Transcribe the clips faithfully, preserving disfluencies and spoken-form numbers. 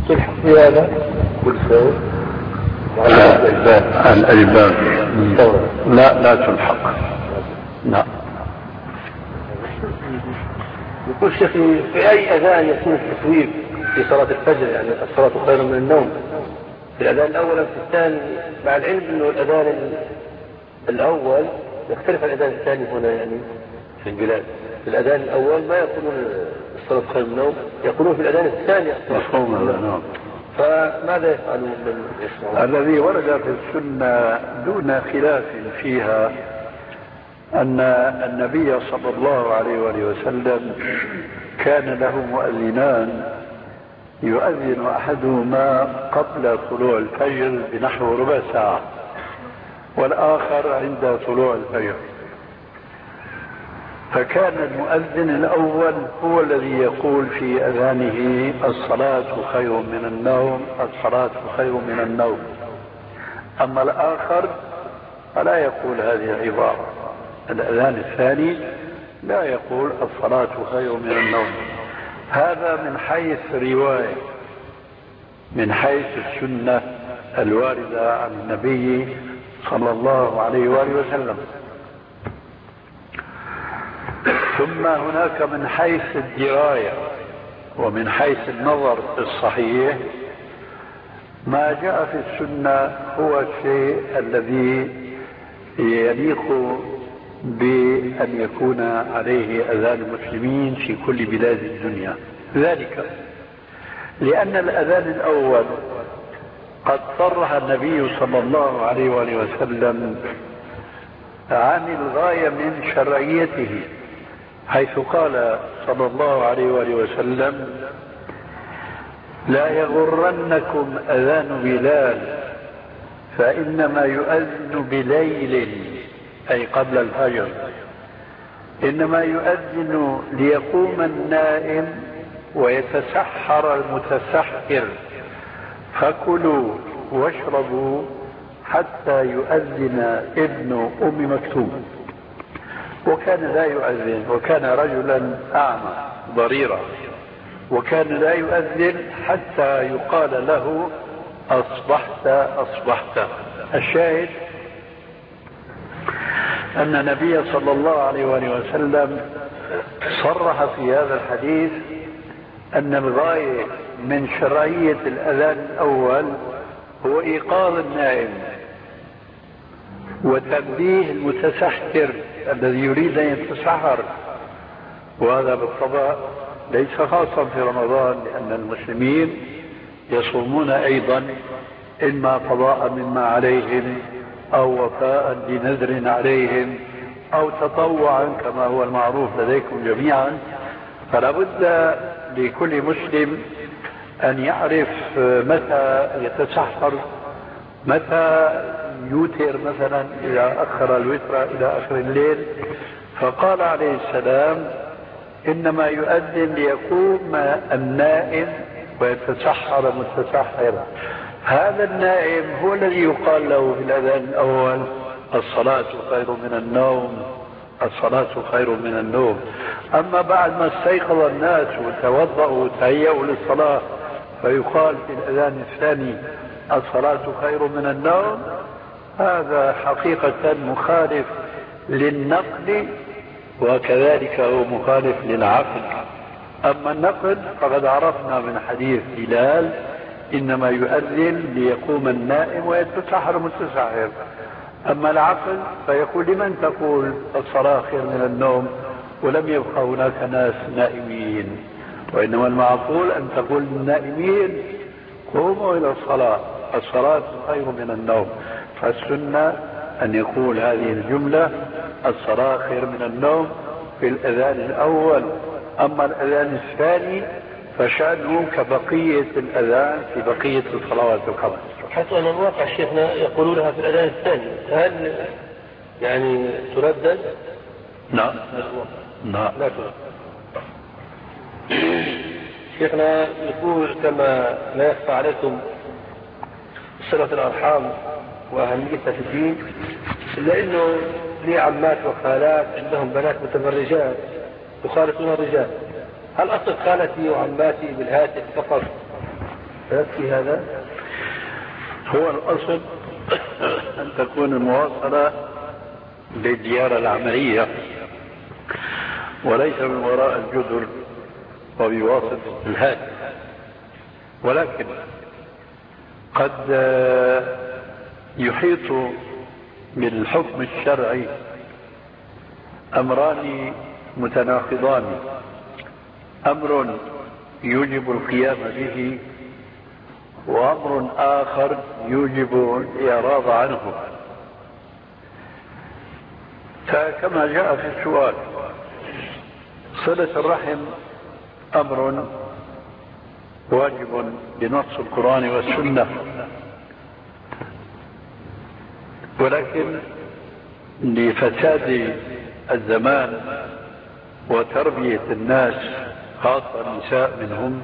تلحق في هذا والفاء الألباب لا لا تلحق. لا. يقول شيخي في أي أذان يكون التثويب في صلاة الفجر؟ يعني الصلاة خير من النوم، في الأذان الأول أم في الثاني؟ مع العلم أنه الأذان الأول يختلف عن الأذان الثاني هنا يعني في البلاد. في الأذان الأول ما يقولون الصلاة خير من النوم، يقولون في الأذان الثاني الصلاة. فماذا يفعلون من يسمعون؟ الذي ورد في السنة دون خلاف فيها أن النبي صلى الله عليه وآله وسلم كان له مؤذنان، يؤذن أحدهما قبل طلوع الفجر بنحو ربع ساعة والآخر عند طلوع الفجر. فكان المؤذن الأول هو الذي يقول في أذانه الصلاة خير من النوم، الصلاة خير من النوم. أما الآخر فلا يقول هذه العبارة. الأذان الثاني لا يقول الصلاة خير من النوم. هذا من حيث رواية، من حيث السنة الواردة عن النبي صلى الله عليه وآله وسلم. ثم هناك من حيث الدراية ومن حيث النظر الصحيح ما جاء في السنة هو الشيء الذي يليق بأن يكون عليه أذان المسلمين في كل بلاد الدنيا. ذلك لأن الأذان الأول قد صرح النبي صلى الله عليه وآله وسلم عن الغاية من شرعيته، حيث قال صلى الله عليه وآله وسلم لا يغرنكم أذان بلال فإنما يؤذن بليل، أي قبل الفجر، إنما يؤذن ليقوم النائم ويتسحر المتسحر، فكلوا واشربوا حتى يؤذن ابن أم مكتوم. وكان لا يؤذن، وكان رجلا أعمى ضريرا، وكان لا يؤذن حتى يقال له أصبحت أصبحت. الشاهد أن النبي صلى الله عليه وآله وسلم صرح في هذا الحديث أن الغاية من شرعية الأذان الأول هو إيقاظ النائم وتنبيه المتسحر الذي يريد أن يتسحر. وهذا بالطبع ليس خاصا في رمضان، لأن المسلمين يصومون أيضا إما قضاء مما عليهم أو وفاء لنذر عليهم أو تطوعا كما هو المعروف لديكم جميعا. فلا بد لكل مسلم أن يعرف متى يتسحر، متى يوتر مثلا إذا أخر الوتر إلى آخر الليل. فقال عليه السلام إنما يؤذن ليقوم النائم ويتسحر متسحرا. هذا النائم هو الذي يقال له في الأذان الأول الصلاة خير من النوم، الصلاة خير من النوم. أما بعد ما استيقظ الناس وتوضأوا وتهيأوا للصلاة فيقال في الأذان الثاني الصلاة خير من النوم، هذا حقيقة مخالف للنقل وكذلك هو مخالف للعقل. أما النقل فقد عرفنا من حديث بلال إنما يؤذن ليقوم النائم ويتسحر متسحر. أما العقل فيقول لمن تقول الصلاة خير من النوم ولم يبقى هناك ناس نائمين؟ وإنما المعقول أن تقول للنائمين قوموا إلى الصلاة، الصلاة خير من النوم. فالسنة أن يقول هذه الجملة الصلاة خير من النوم في الأذان الأول. أما الأذان الثاني فشأنه كبقية الأذان في بقية الصلوات الخمس. حيث أن الواقع شيخنا يقولونها في الأذان الثاني، هل يعني تردد؟ لا لا لا تردد. شيخنا يقول كما لا يخفى عليكم صلة الأرحام وأهميتها في الدين، إلا إنه لي عمات وخالات عندهم بنات متبرجات يخالطون الرجال. هل أصل خالتي وعماتي بالهاتف فقط فيكفي هذا؟ هو الأصل أن تكون المواصلة للزيارة العملية وليس من وراء الجدر وبواسطة الهاتف، ولكن قد يحيط بالحكم الشرعي أمران متناقضان، أمر يوجب القيام به وأمر آخر يوجب الإعراض عنه. فكما جاء في السؤال صلة الرحم أمر واجب بنص القرآن والسنة، ولكن لفساد الزمان وتربية الناس خاصة النساء منهم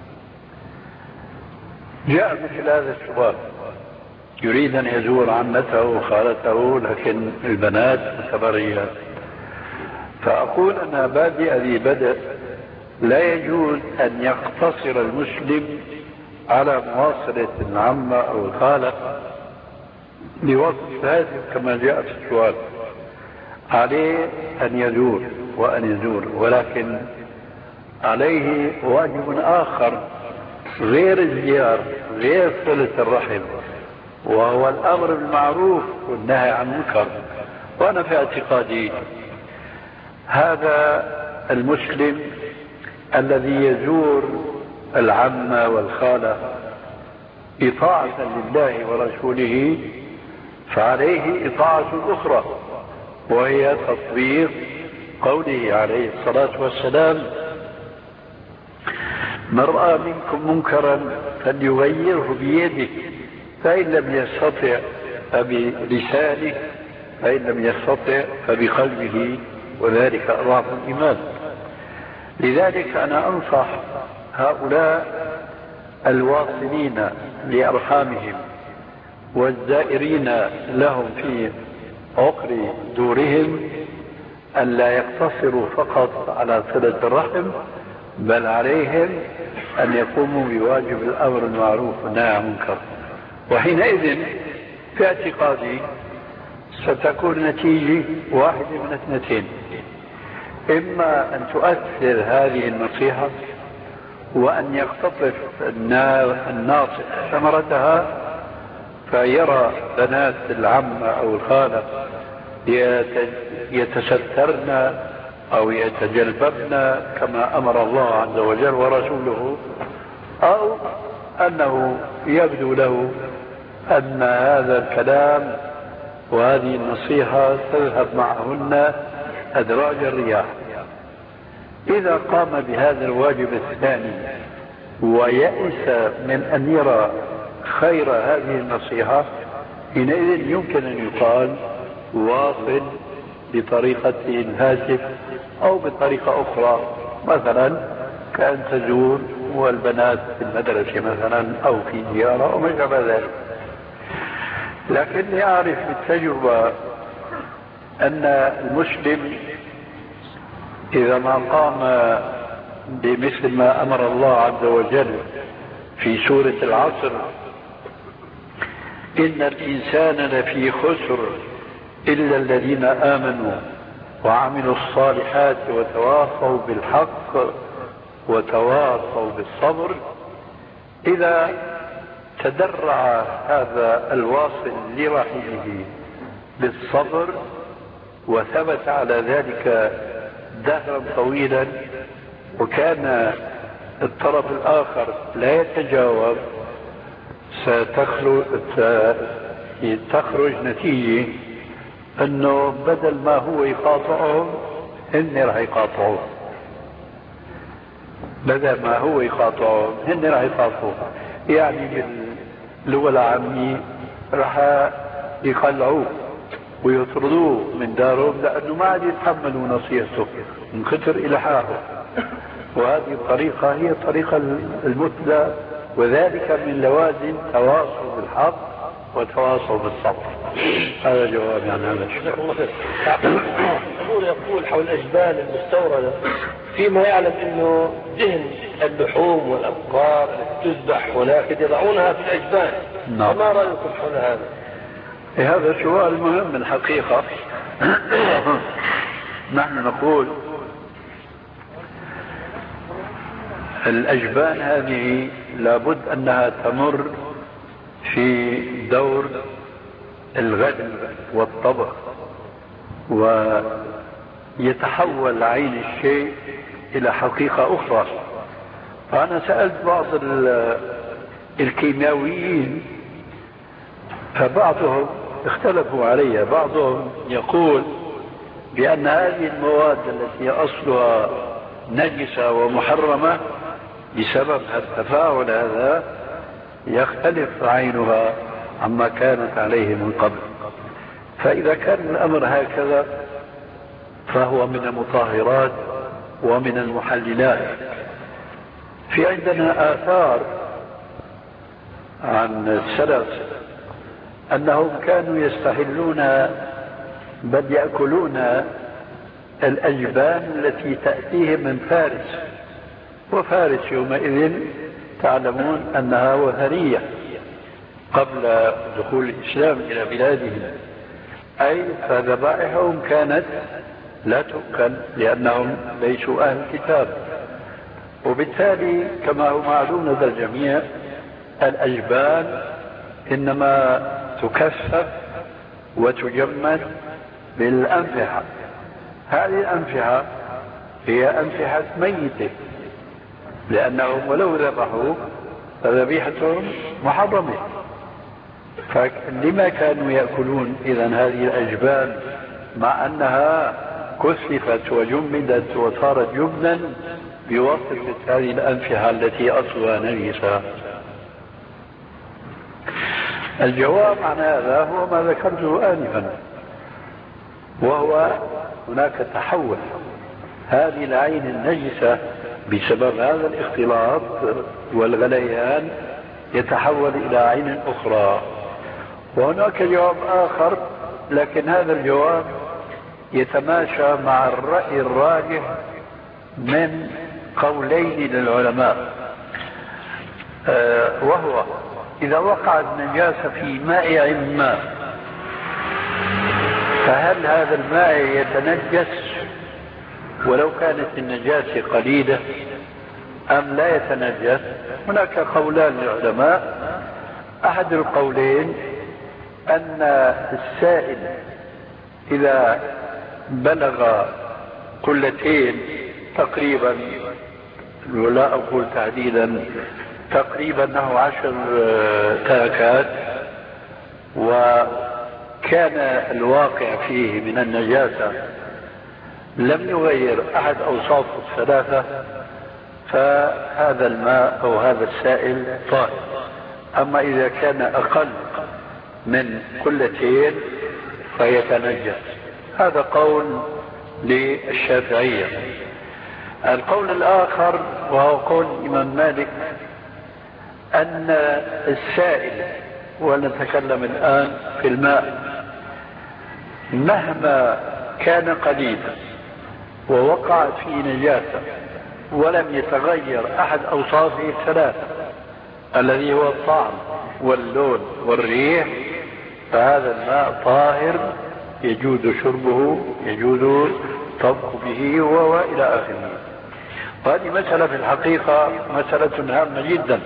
جاء مثل هذا السؤال، يريد أن يزور عمته وخالته لكن البنات متبريات. فأقول أن بادئ ذي بدء لا يجوز أن يقتصر المسلم على مواصلة العمة أو الخالة بوصف هذا كما جاء في السؤال، عليه أن يزور وأن يزور، ولكن عليه واجب آخر غير الزيار غير صلة الرحم، وهو الأمر بالمعروف والنهي عن المنكر. وأنا في اعتقادي هذا المسلم الذي يزور العمة والخالة إطاعة لله ورسوله فعليه إطاعة أخرى، وهي تطبيق قوله عليه الصلاة والسلام: من رأى منكم منكرا فليغيره بيده، فإن لم يستطع فبلسانه، فإن لم يستطع فبقلبه، وذلك أضعف الإيمان. لذلك أنا أنصح هؤلاء الواصلين لأرحامهم والزائرين لهم في عقر دورهم أن لا يقتصروا فقط على صلة الرحم، بل عليهم أن يقوموا بواجب الأمر بالمعروف والنهي عن المنكر. وحينئذ في اعتقادي ستكون نتيجة واحدة من اثنتين: إما أن تؤثر هذه النصيحة وأن يقتطف الناصح ثمرتها فيرى بنات العم أو الخالة يتسترن أو يتجلببن كما أمر الله عز وجل ورسوله، أو أنه يبدو له أن هذا الكلام وهذه النصيحة تذهب معهن أدراج الرياح. إذا قام بهذا الواجب الثاني ويأس من أن يرى خير هذه النصيحة، حينئذ يمكن أن يقال واصل بطريقة الهاتف أو بطريقة أخرى، مثلا كأن تزور والبنات في المدرسة مثلا أو في زيارة أو ما شابه ذلك. لكني أعرف بالتجربة أن المسلم إذا ما قام بمثل ما أمر الله عز وجل في سورة العصر: إن الإنسان لفي خسر إلا الذين آمنوا وعملوا الصالحات وتواصوا بالحق وتواصوا بالصبر، إذا تدرع هذا الواصل لرحمه بالصبر وثبت على ذلك دهرا طويلا، وكان الطرف الآخر لا يتجاوب، ستخرج تخرج نتيجة أنه بدل ما هو يقاطعهم هن راح يقاطعوه، بدل ما هو يقاطعهم هن راح يقاطعوه. يعني باللغة العامية راح يقلعوه ويطردوه من دارهم لأنه ما عاد يتحملوا نصيحته من كثر إلحاحه. وهذه الطريقة هي الطريقة المثلى، وذلك من لوازم تواصل بالحق وتواصل بالصبر. هذا جوابي عن هذا الشيء. يقول يقول حول الأجبال المستوردة فيما يعلم أنه دهن اللحوم والأبقار التي تذبح هناك يضعونها في الأجبان. نعم. فما رأيكم حول هذا؟ هذا سؤال مهم الحقيقة. نحن نقول الأجبان هذه لابد أنها تمر في دور الغد والطبخ، ويتحول عين الشيء إلى حقيقة أخرى. فأنا سألت بعض الكيماويين فبعضهم اختلفوا علي. بعضهم يقول بأن هذه المواد التي أصلها نجسة ومحرمة بسبب التفاعل هذا يختلف عينها عما كانت عليه من قبل. فإذا كان الأمر هكذا فهو من المطهرات ومن المحللات. في عندنا آثار عن السلف أنهم كانوا يستحلون بل يأكلون الأجبان التي تأتيهم من فارس، وفارس يومئذ تعلمون أنها وثنية قبل دخول الإسلام إلى بلادهم، أي فذبائحهم كانت لا تؤكل لأنهم ليسوا أهل الكتاب. وبالتالي كما هو معلوم لدى الجميع الأجبان إنما تكثف وتجمد بالأنفحة. هذه الأنفحة هي أنفحة ميتة، لأنهم ولو ذبحوا فذبيحتهم محرمة. فلما كانوا يأكلون إذن هذه الأجبان مع أنها كثفت وجمدت وصارت جبنا بواسطة هذه الأنفحة التي أصلها نجسة؟ الجواب عن هذا هو ما ذكرته آنفا، وهو هناك تحول. هذه العين النجسة بسبب هذا الاختلاط والغليان يتحول إلى عين أخرى. وهناك جواب آخر، لكن هذا الجواب يتماشى مع الرأي الراجح من قولين للعلماء، أه وهو إذا وقعت نجاسة في مائع ما فهل هذا الماء يتنجس ولو كانت النجاسة قليلة أم لا يتنجس؟ هناك قولان للعلماء. أحد القولين أن السائل إذا بلغ قلتين تقريبا، ولا أقول تعديلا، تقريبا أنه عشر تركات، وكان الواقع فيه من النجاسة لم يغير أحد أوصافه الثلاثة، فهذا الماء أو هذا السائل طاهر. أما إذا كان أقل من قلتين فيتنجس. هذا قول للشافعية. القول الآخر وهو قول الإمام مالك أن السائل، ونتكلم الآن في الماء، مهما كان قليلا ووقعت فيه نجاسة ولم يتغير أحد أوصافه الثلاثة الذي هو الطعم واللون والريح، فهذا الماء طاهر يجوز شربه، يجوز طبخ به وإلى آخره. وهذه مسألة في الحقيقة مسألة هامة جدا،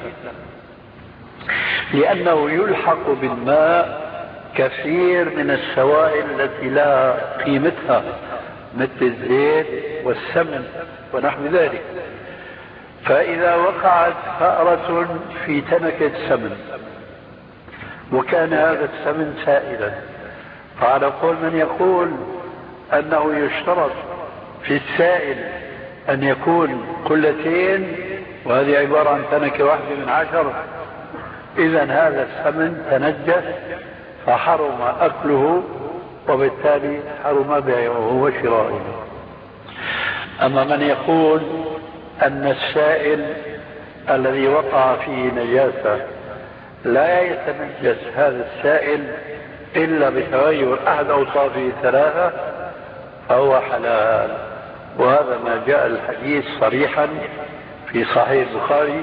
لأنه يلحق بالماء كثير من السوائل التي لا قيمتها مثل الزيت والسمن ونحو ذلك. فإذا وقعت فأرة في تنكة سمن وكان هذا السمن سائلا، فعلى قول من يقول أنه يشترط في السائل أن يكون قلتين، وهذه عبارة عن تنكة واحدة من عشر، إذن هذا السمن تنجس فحرم أكله، وبالتالي حرم بيعه وشرائه. أما من يقول أن السائل الذي وقع فيه نجاسة لا يتنجس هذا السائل إلا بتغير أحد أوصافه الثلاثة فهو حلال. وهذا ما جاء الحديث صريحا في صحيح البخاري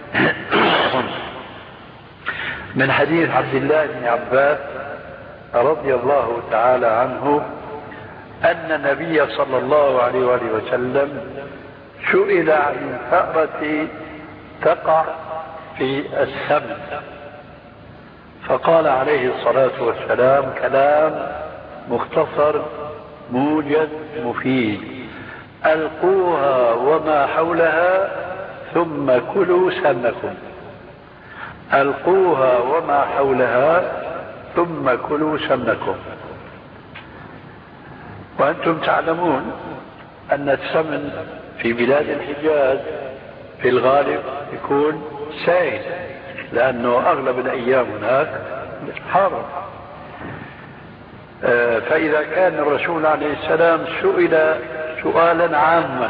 من حديث عبد الله بن عباس رضي الله تعالى عنه أن النبي صلى الله عليه وآله وسلم سئل عن الفأرة تقع في السمن، فقال عليه الصلاة والسلام كلام مختصر موجز مفيد: ألقوها وما حولها ثم كلوا سمكم. ألقوها وما حولها ثم كلوا سمكم. وأنتم تعلمون أن السمن في بلاد الحجاز في الغالب يكون سائل، لأنه أغلب الأيام هناك حارة. فإذا كان الرسول عليه السلام سئل سؤالا عاما: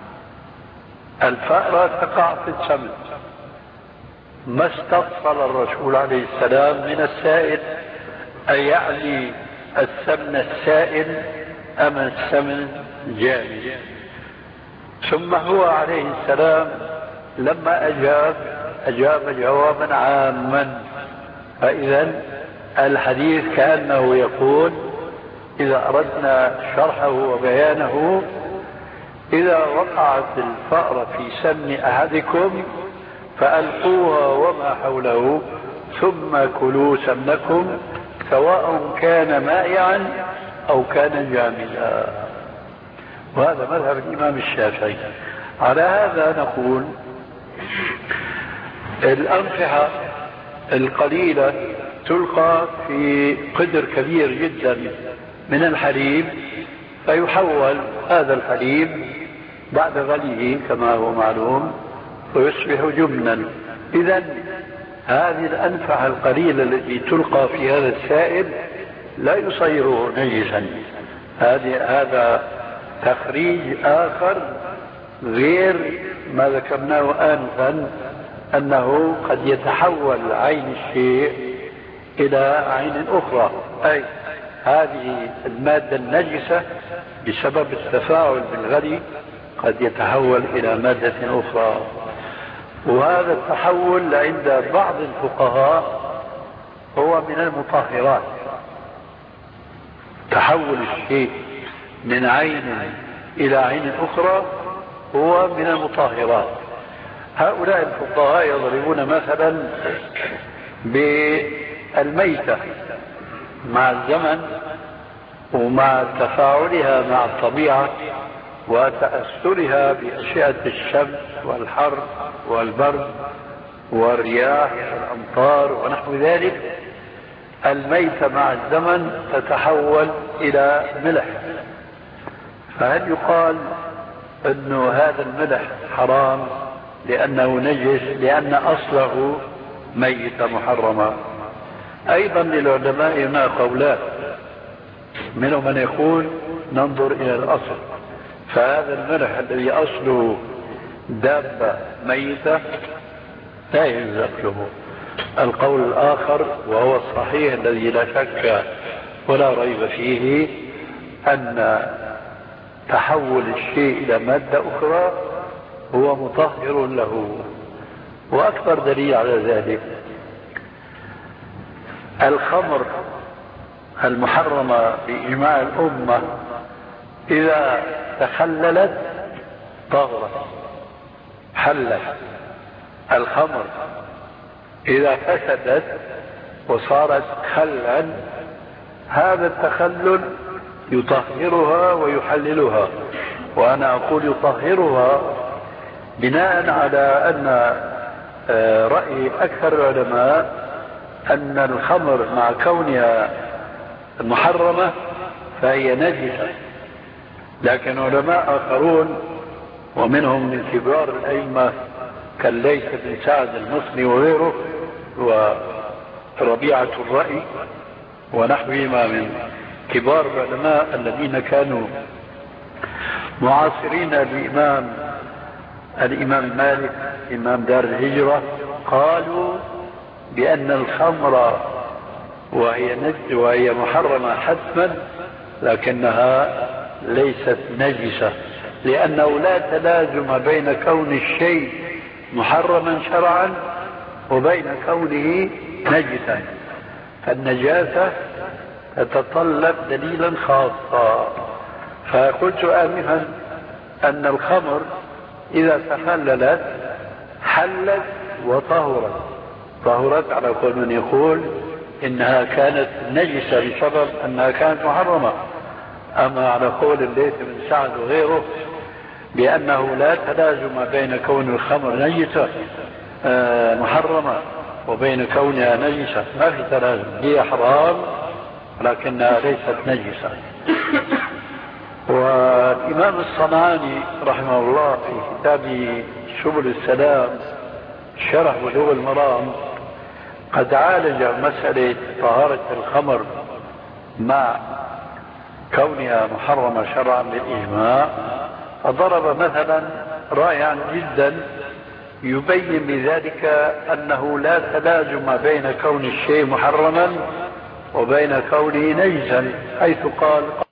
الفأرة تقع في السمن، ما استفصل الرسول عليه السلام من السائل أي يعني السمن السائل أم السمن الجامد. ثم هو عليه السلام لما أجاب أجاب جوابا عاما. فإذا الحديث كأنه يقول إذا أردنا شرحه وبيانه: إذا وقعت الفأرة في سمن أحدكم فألقوها وما حوله ثم كلوا سمنكم، سواء كان مائعا أو كان جامدا. وهذا مذهب الإمام الشافعي. على هذا نقول الأنفحة القليلة تلقى في قدر كبير جدا من الحليب، فيحول هذا الحليب بعد غليه كما هو معلوم ويصبح جبنا. إذن هذه الأنفحة القليلة التي تلقى في هذا السائل لا يصيره نجسا. هذا تخريج آخر غير ما ذكرناه آنفا، أنه قد يتحول عين الشيء إلى عين أخرى، أي هذه المادة النجسة بسبب التفاعل بالغلي قد يتحول إلى مادة أخرى. وهذا التحول عند بعض الفقهاء هو من المطهرات. تحول الشيء من عين إلى عين أخرى هو من المطهرات. هؤلاء الفقهاء يضربون مثلا بالميتة مع الزمن ومع تفاعلها مع الطبيعة وتأثرها بأشعة الشمس والحر والبرد والرياح والأمطار ونحو ذلك، الميتة مع الزمن تتحول إلى ملح. فهل يقال أنه هذا الملح حرام لأنه نجس لأن أصله ميتة محرمة؟ أيضا للعلماء هنا قولان، منهم من يقول ننظر إلى الأصل، فهذا الملح الذي أصله دابة ميتة لا ينزق له. القول الآخر وهو الصحيح الذي لا شك ولا ريب فيه أن تحول الشيء إلى مادة أخرى هو مطهر له. وأكبر دليل على ذلك الخمر المحرمة بإجماع الأمة إذا تخللت طهرت حلت. الخمر إذا فسدت وصارت خلا هذا التخلل يطهرها ويحللها. وأنا أقول يطهرها بناء على أن رأي أكثر العلماء أن الخمر مع كونها محرمة فهي نجسة، لكن علماء آخرون ومنهم من كبار الأئمة كالليث بن سعد المصري وغيره وربيعة الرأي ونحوهما من كبار العلماء الذين كانوا معاصرين الإمام الإمام مالك إمام دار الهجرة، قالوا بأن الخمر وهي نجس وهي محرمة حتما لكنها ليست نجسة، لأنه لا تلازم بين كون الشيء محرما شرعا وبين كونه نجسا، فالنجاسة تتطلب دليلا خاصا. فقلت آنفا أن الخمر إذا تخللت حلت وطهرت، طهرت على كل من يقول إنها كانت نجسة بسبب أنها كانت محرمة. أما على قول الليث بن سعد وغيره بأنه لا تلازم بين كون الخمر نجسة آه محرمة وبين كونها نجسة، ما في تلازم، هي حرام لكنها ليست نجسة. والإمام الصنعاني رحمه الله في كتابه سبل السلام شرح بلوغ المرام قد عالج مسألة طهارة الخمر مع كونها محرمة شرعا بالإجماع، فضرب مثلا رائعا جدا يبين بذلك أنه لا تلازم بين كون الشيء محرما وبين كونه نجسا، حيث قال